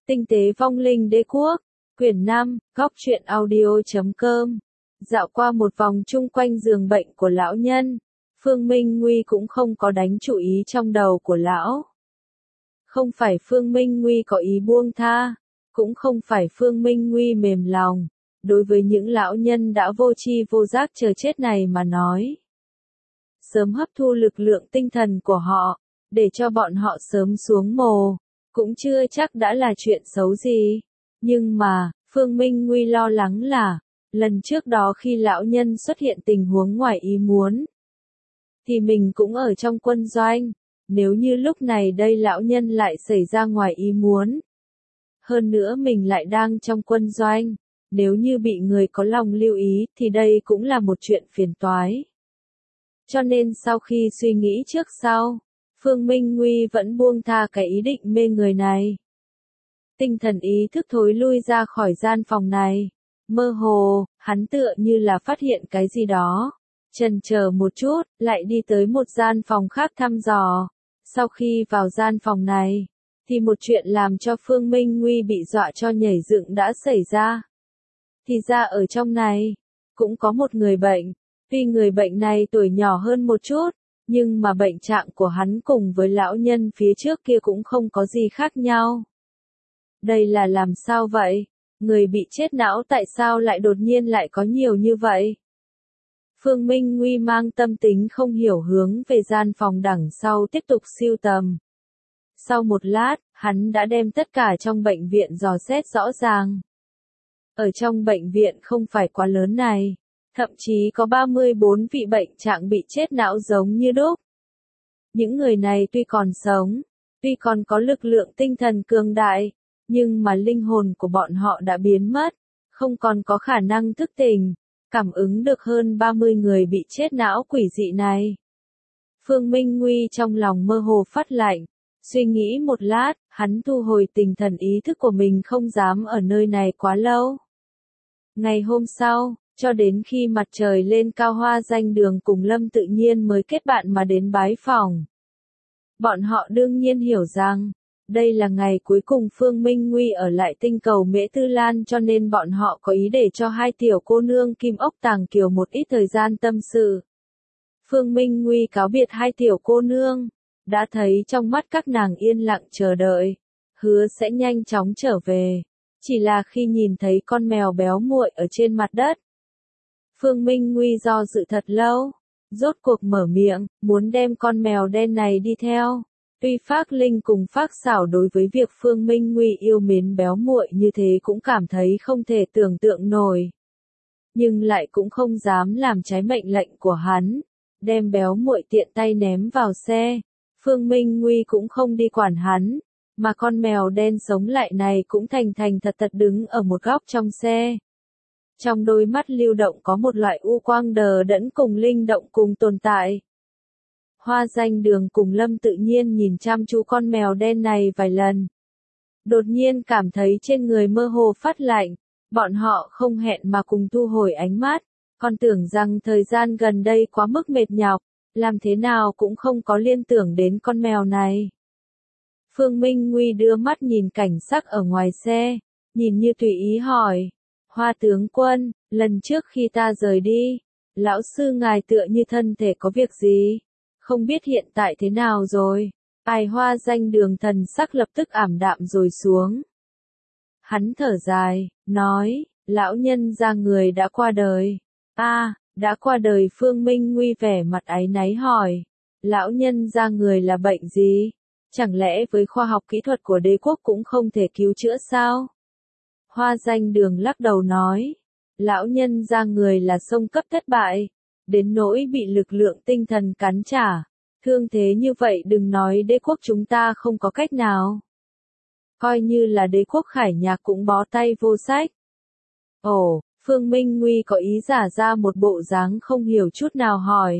Tinh tế vong linh đế quốc, quyển 5, góc truyện audio.com. Dạo qua một vòng chung quanh giường bệnh của lão nhân, Phương Minh Nguy cũng không có đánh chủ ý trong đầu của lão. Không phải Phương Minh Nguy có ý buông tha, cũng không phải Phương Minh Nguy mềm lòng, đối với những lão nhân đã vô tri vô giác chờ chết này mà nói. Sớm hấp thu lực lượng tinh thần của họ, để cho bọn họ sớm xuống mồ, cũng chưa chắc đã là chuyện xấu gì. Nhưng mà, Phương Minh Nguy lo lắng là, lần trước đó khi lão nhân xuất hiện tình huống ngoài ý muốn, thì mình cũng ở trong quân doanh, nếu như lúc này đây lão nhân lại xảy ra ngoài ý muốn. Hơn nữa mình lại đang trong quân doanh, nếu như bị người có lòng lưu ý thì đây cũng là một chuyện phiền toái. Cho nên sau khi suy nghĩ trước sau, Phương Minh Nguy vẫn buông tha cái ý định mê người này. Tinh thần ý thức thối lui ra khỏi gian phòng này. Mơ hồ, hắn tựa như là phát hiện cái gì đó. Chần chờ một chút, lại đi tới một gian phòng khác thăm dò. Sau khi vào gian phòng này, thì một chuyện làm cho Phương Minh Nguy bị dọa cho nhảy dựng đã xảy ra. Thì ra ở trong này, cũng có một người bệnh. Tuy người bệnh này tuổi nhỏ hơn một chút, nhưng mà bệnh trạng của hắn cùng với lão nhân phía trước kia cũng không có gì khác nhau. Đây là làm sao vậy? Người bị chết não tại sao lại đột nhiên lại có nhiều như vậy? Phương Minh Nguy mang tâm tính không hiểu hướng về gian phòng đằng sau tiếp tục siêu tầm. Sau một lát, hắn đã đem tất cả trong bệnh viện dò xét rõ ràng. Ở trong bệnh viện không phải quá lớn này, thậm chí có 34 vị bệnh trạng bị chết não giống như đúc. Những người này tuy còn sống, tuy còn có lực lượng tinh thần cường đại, nhưng mà linh hồn của bọn họ đã biến mất, không còn có khả năng thức tỉnh, cảm ứng được hơn 30 người bị chết não quỷ dị này. Phương Minh Nguy trong lòng mơ hồ phát lạnh, suy nghĩ một lát, hắn thu hồi tinh thần ý thức của mình không dám ở nơi này quá lâu. Ngày hôm sau, cho đến khi mặt trời lên cao Hoa Danh Đường cùng Lâm Tự Nhiên mới kết bạn mà đến bái phòng. Bọn họ đương nhiên hiểu rằng, đây là ngày cuối cùng Phương Minh Nguy ở lại tinh cầu Mễ Tư Lan cho nên bọn họ có ý để cho hai tiểu cô nương Kim Ốc Tàng Kiều một ít thời gian tâm sự. Phương Minh Nguy cáo biệt hai tiểu cô nương, đã thấy trong mắt các nàng yên lặng chờ đợi, hứa sẽ nhanh chóng trở về. Chỉ là khi nhìn thấy con mèo béo muội ở trên mặt đất, Phương Minh Nguy do dự thật lâu, rốt cuộc mở miệng, muốn đem con mèo đen này đi theo. Tuy Phác Linh cùng Phác Xảo đối với việc Phương Minh Nguy yêu mến béo muội như thế cũng cảm thấy không thể tưởng tượng nổi. Nhưng lại cũng không dám làm trái mệnh lệnh của hắn, đem béo muội tiện tay ném vào xe. Phương Minh Nguy cũng không đi quản hắn, mà con mèo đen sống lại này cũng thành thành thật thật đứng ở một góc trong xe. Trong đôi mắt lưu động có một loại u quang đờ đẫn cùng linh động cùng tồn tại. Hoa Danh Đường cùng Lâm Tự Nhiên nhìn chăm chú con mèo đen này vài lần. Đột nhiên cảm thấy trên người mơ hồ phát lạnh, bọn họ không hẹn mà cùng thu hồi ánh mắt, còn tưởng rằng thời gian gần đây quá mức mệt nhọc, làm thế nào cũng không có liên tưởng đến con mèo này. Phương Minh Nguy đưa mắt nhìn cảnh sắc ở ngoài xe, nhìn như tùy ý hỏi, Hoa tướng quân, lần trước khi ta rời đi, lão sư ngài tựa như thân thể có việc gì? Không biết hiện tại thế nào rồi? Ai Hoa Danh Đường thần sắc lập tức ảm đạm rồi xuống. Hắn thở dài, nói, lão nhân gia người đã qua đời. Đã qua đời. Phương Minh Nguy vẻ mặt áy náy hỏi, lão nhân gia người là bệnh gì? Chẳng lẽ với khoa học kỹ thuật của đế quốc cũng không thể cứu chữa sao? Hoa Danh Đường lắc đầu nói, lão nhân gia người là sông cấp thất bại, đến nỗi bị lực lượng tinh thần cắn trả. Thương thế như vậy đừng nói đế quốc chúng ta không có cách nào. Coi như là đế quốc Khải Nhạc cũng bó tay vô sách. Ồ, Phương Minh Nguy có ý giả ra một bộ dáng không hiểu chút nào hỏi.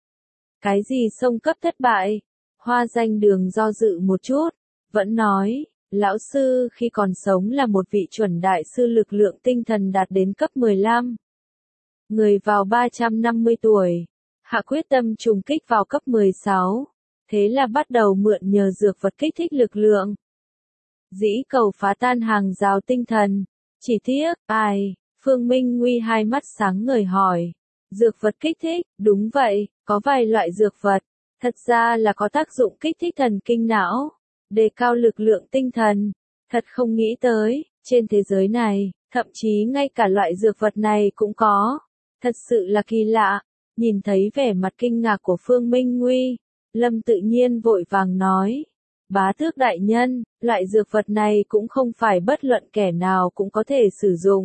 Cái gì sông cấp thất bại? Hoa Danh Đường do dự một chút, vẫn nói, lão sư khi còn sống là một vị chuẩn đại sư lực lượng tinh thần đạt đến cấp 15. Người vào 350 tuổi, hạ quyết tâm trùng kích vào cấp 16, thế là bắt đầu mượn nhờ dược vật kích thích lực lượng. dĩ cầu phá tan hàng rào tinh thần. Chỉ tiếc, ai? Phương Minh Nguy hai mắt sáng ngời hỏi. Dược vật kích thích, đúng vậy, có vài loại dược vật, thật ra là có tác dụng kích thích thần kinh não, đề cao lực lượng tinh thần. Thật không nghĩ tới, trên thế giới này, thậm chí ngay cả loại dược vật này cũng có. Thật sự là kỳ lạ. Nhìn thấy vẻ mặt kinh ngạc của Phương Minh Nguy, Lâm Tự Nhiên vội vàng nói. Bá tước đại nhân, loại dược vật này cũng không phải bất luận kẻ nào cũng có thể sử dụng.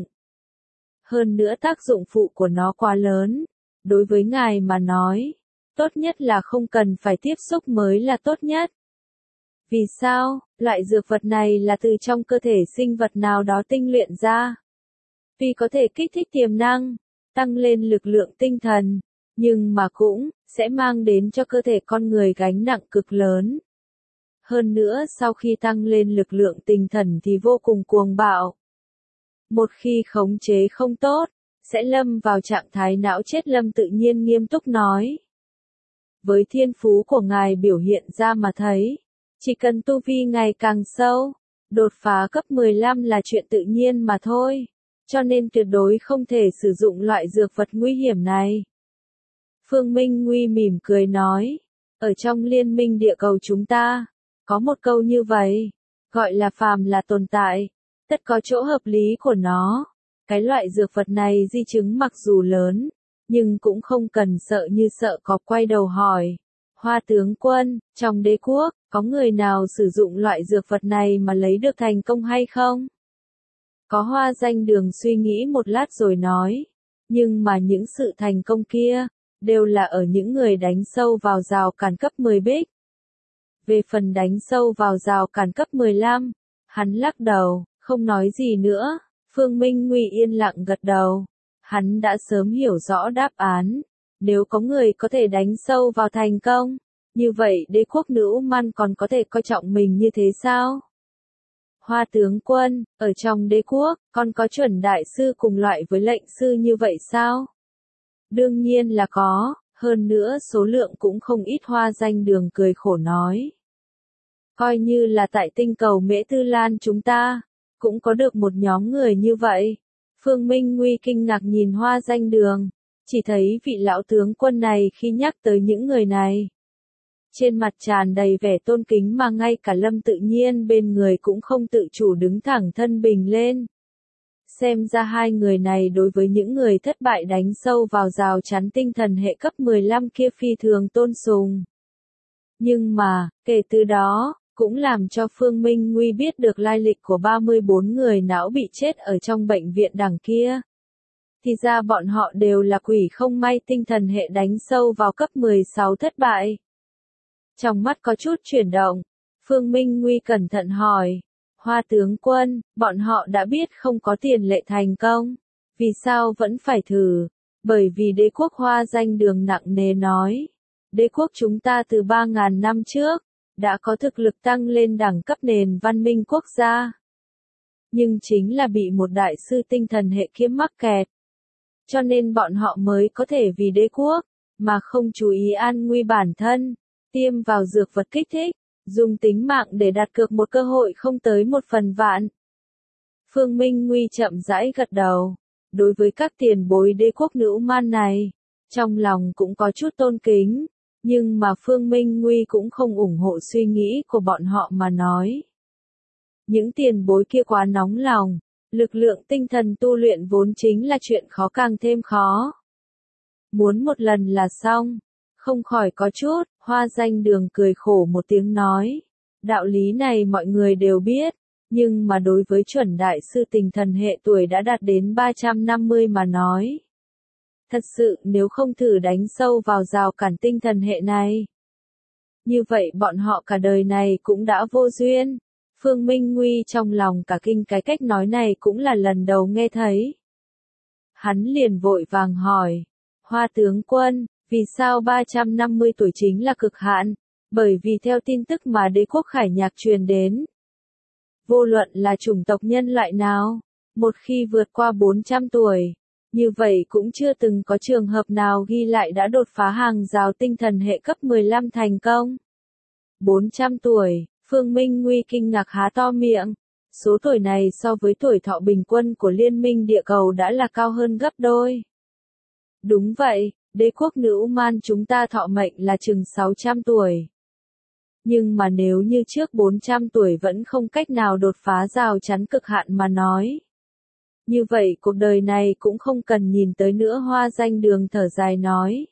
Hơn nữa tác dụng phụ của nó quá lớn. Đối với ngài mà nói, tốt nhất là không cần phải tiếp xúc mới là tốt nhất. Vì sao? Loại dược vật này là từ trong cơ thể sinh vật nào đó tinh luyện ra. Vì có thể kích thích tiềm năng, tăng lên lực lượng tinh thần, nhưng mà cũng sẽ mang đến cho cơ thể con người gánh nặng cực lớn. Hơn nữa sau khi tăng lên lực lượng tinh thần thì vô cùng cuồng bạo. Một khi khống chế không tốt, sẽ lâm vào trạng thái não chết. Lâm Tự Nhiên nghiêm túc nói. Với thiên phú của ngài biểu hiện ra mà thấy, chỉ cần tu vi ngày càng sâu, đột phá cấp 15 là chuyện tự nhiên mà thôi, cho nên tuyệt đối không thể sử dụng loại dược vật nguy hiểm này. Phương Minh Nguy mỉm cười nói, ở trong liên minh địa cầu chúng ta, có một câu như vậy, gọi là phàm là tồn tại, tất có chỗ hợp lý của nó. Cái loại dược vật này di chứng mặc dù lớn, nhưng cũng không cần sợ như sợ cọp. Quay đầu hỏi, Hoa tướng quân, trong đế quốc, có người nào sử dụng loại dược vật này mà lấy được thành công hay không? Có. Hoa Danh Đường suy nghĩ một lát rồi nói, nhưng mà những sự thành công kia, đều là ở những người đánh sâu vào rào cản cấp 10 bích. Về phần đánh sâu vào rào cản cấp 15, hắn lắc đầu, không nói gì nữa. Phương Minh Nguy yên lặng gật đầu. Hắn đã sớm hiểu rõ đáp án. Nếu có người có thể đánh sâu vào thành công, như vậy đế quốc Nữ Man còn có thể coi trọng mình như thế sao? Hoa tướng quân, ở trong đế quốc, còn có chuẩn đại sư cùng loại với lệnh sư như vậy sao? Đương nhiên là có, hơn nữa số lượng cũng không ít. Hoa Danh Đường cười khổ nói. Coi như là tại tinh cầu Mễ Tư Lan chúng ta, cũng có được một nhóm người như vậy. Phương Minh Nguy kinh ngạc nhìn Hoa Danh Đường, chỉ thấy vị lão tướng quân này khi nhắc tới những người này, trên mặt tràn đầy vẻ tôn kính mà ngay cả Lâm Tự Nhiên bên người cũng không tự chủ đứng thẳng thân bình lên. Xem ra hai người này đối với những người thất bại đánh sâu vào rào chắn tinh thần hệ cấp 15 kia phi thường tôn sùng. Nhưng mà, kể từ đó, cũng làm cho Phương Minh Nguy biết được lai lịch của 34 người não bị chết ở trong bệnh viện đằng kia. Thì ra bọn họ đều là quỷ không may tinh thần hệ đánh sâu vào cấp 16 thất bại. Trong mắt có chút chuyển động, Phương Minh Nguy cẩn thận hỏi, Hoa tướng quân, bọn họ đã biết không có tiền lệ thành công, vì sao vẫn phải thử? Bởi vì đế quốc. Hoa Danh Đường nặng nề nói, đế quốc chúng ta từ 3.000 năm trước, đã có thực lực tăng lên đẳng cấp nền văn minh quốc gia. Nhưng chính là bị một đại sư tinh thần hệ kiếm mắc kẹt. Cho nên bọn họ mới có thể vì đế quốc, mà không chú ý an nguy bản thân, tiêm vào dược vật kích thích, dùng tính mạng để đặt cược một cơ hội không tới 1/1000. Phương Minh Nguy chậm rãi gật đầu. Đối với các tiền bối đế quốc Nữ Man này, trong lòng cũng có chút tôn kính. Nhưng mà Phương Minh Nguy cũng không ủng hộ suy nghĩ của bọn họ mà nói. Những tiền bối kia quá nóng lòng, lực lượng tinh thần tu luyện vốn chính là chuyện khó càng thêm khó. Muốn một lần là xong, không khỏi có chút. Hoa Danh Đường cười khổ một tiếng nói. Đạo lý này mọi người đều biết, nhưng mà đối với chuẩn đại sư tinh thần hệ tuổi đã đạt đến 350 mà nói. Thật sự nếu không thử đánh sâu vào rào cản tinh thần hệ này, như vậy bọn họ cả đời này cũng đã vô duyên. Phương Minh Nguy trong lòng cả kinh, cái cách nói này cũng là lần đầu nghe thấy. Hắn liền vội vàng hỏi, Hoa tướng quân, vì sao 350 tuổi chính là cực hạn? Bởi vì theo tin tức mà đế quốc Khải Nhạc truyền đến, vô luận là chủng tộc nhân loại nào, một khi vượt qua 400 tuổi, như vậy cũng chưa từng có trường hợp nào ghi lại đã đột phá hàng rào tinh thần hệ cấp 15 thành công. 400 tuổi, Phương Minh Nguy kinh ngạc há to miệng. Số tuổi này so với tuổi thọ bình quân của Liên minh địa cầu đã là cao hơn gấp đôi. Đúng vậy, đế quốc nữ Man chúng ta thọ mệnh là chừng 600 tuổi. Nhưng mà nếu như trước 400 tuổi vẫn không cách nào đột phá rào chắn cực hạn mà nói. Như vậy cuộc đời này cũng không cần nhìn tới nữa. Hoa Danh Đường thở dài nói.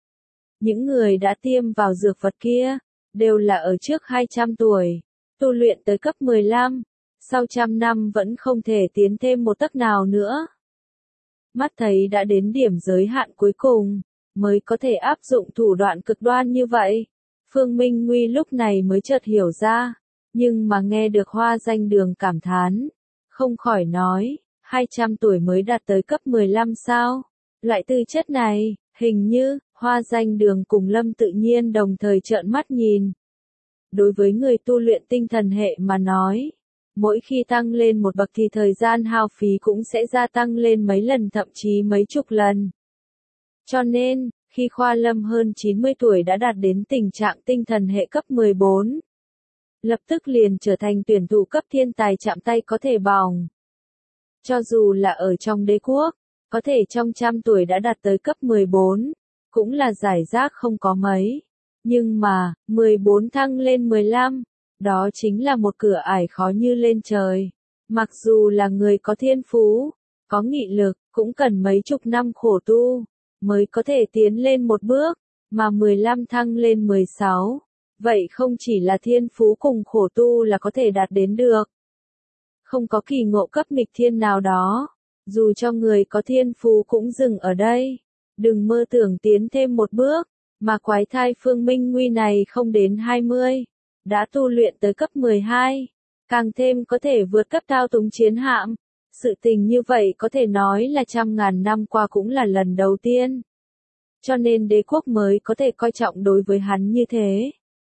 Những người đã tiêm vào dược vật kia, đều là ở trước 200 tuổi, tu luyện tới cấp 15, sau 100 năm vẫn không thể tiến thêm một tấc nào nữa. Mắt thấy đã đến điểm giới hạn cuối cùng, mới có thể áp dụng thủ đoạn cực đoan như vậy. Phương Minh Nguy lúc này mới chợt hiểu ra, nhưng mà nghe được Hoa Danh Đường cảm thán, không khỏi nói, 200 tuổi mới đạt tới cấp 15 sao? Loại tư chất này, hình như, Hoa Danh Đường cùng Lâm Tự Nhiên đồng thời trợn mắt nhìn. Đối với người tu luyện tinh thần hệ mà nói, mỗi khi tăng lên một bậc thì thời gian hao phí cũng sẽ gia tăng lên mấy lần thậm chí mấy chục lần. Cho nên, khi Khoa Lâm hơn 90 tuổi đã đạt đến tình trạng tinh thần hệ cấp 14, lập tức liền trở thành tuyển thủ cấp thiên tài chạm tay có thể bỏng. Cho dù là ở trong đế quốc, có thể trong 100 tuổi đã đạt tới cấp 14, cũng là giải rác không có mấy. Nhưng mà, 14 thăng lên 15, đó chính là một cửa ải khó như lên trời. Mặc dù là người có thiên phú, có nghị lực, cũng cần mấy chục năm khổ tu, mới có thể tiến lên một bước, mà 15 thăng lên 16. Vậy không chỉ là thiên phú cùng khổ tu là có thể đạt đến được. Không có kỳ ngộ cấp nghịch thiên nào đó, dù cho người có thiên phú cũng dừng ở đây. Đừng mơ tưởng tiến thêm một bước, mà quái thai Phương Minh Nguy này không đến 20, đã tu luyện tới cấp 12, càng thêm có thể vượt cấp thao túng chiến hạm. Sự tình như vậy có thể nói là 100.000 năm qua cũng là lần đầu tiên. Cho nên đế quốc mới có thể coi trọng đối với hắn như thế.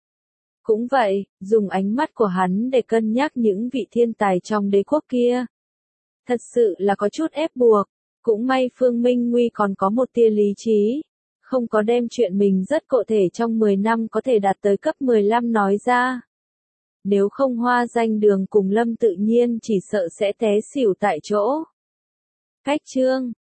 Cũng vậy, dùng ánh mắt của hắn để cân nhắc những vị thiên tài trong đế quốc kia. Thật sự là có chút ép buộc. Cũng may Phương Minh Nguy còn có một tia lý trí, không có đem chuyện mình rất cụ thể trong 10 năm có thể đạt tới cấp 15 nói ra. Nếu không Hoa Danh Đường cùng Lâm Tự Nhiên chỉ sợ sẽ té xỉu tại chỗ. Cách chương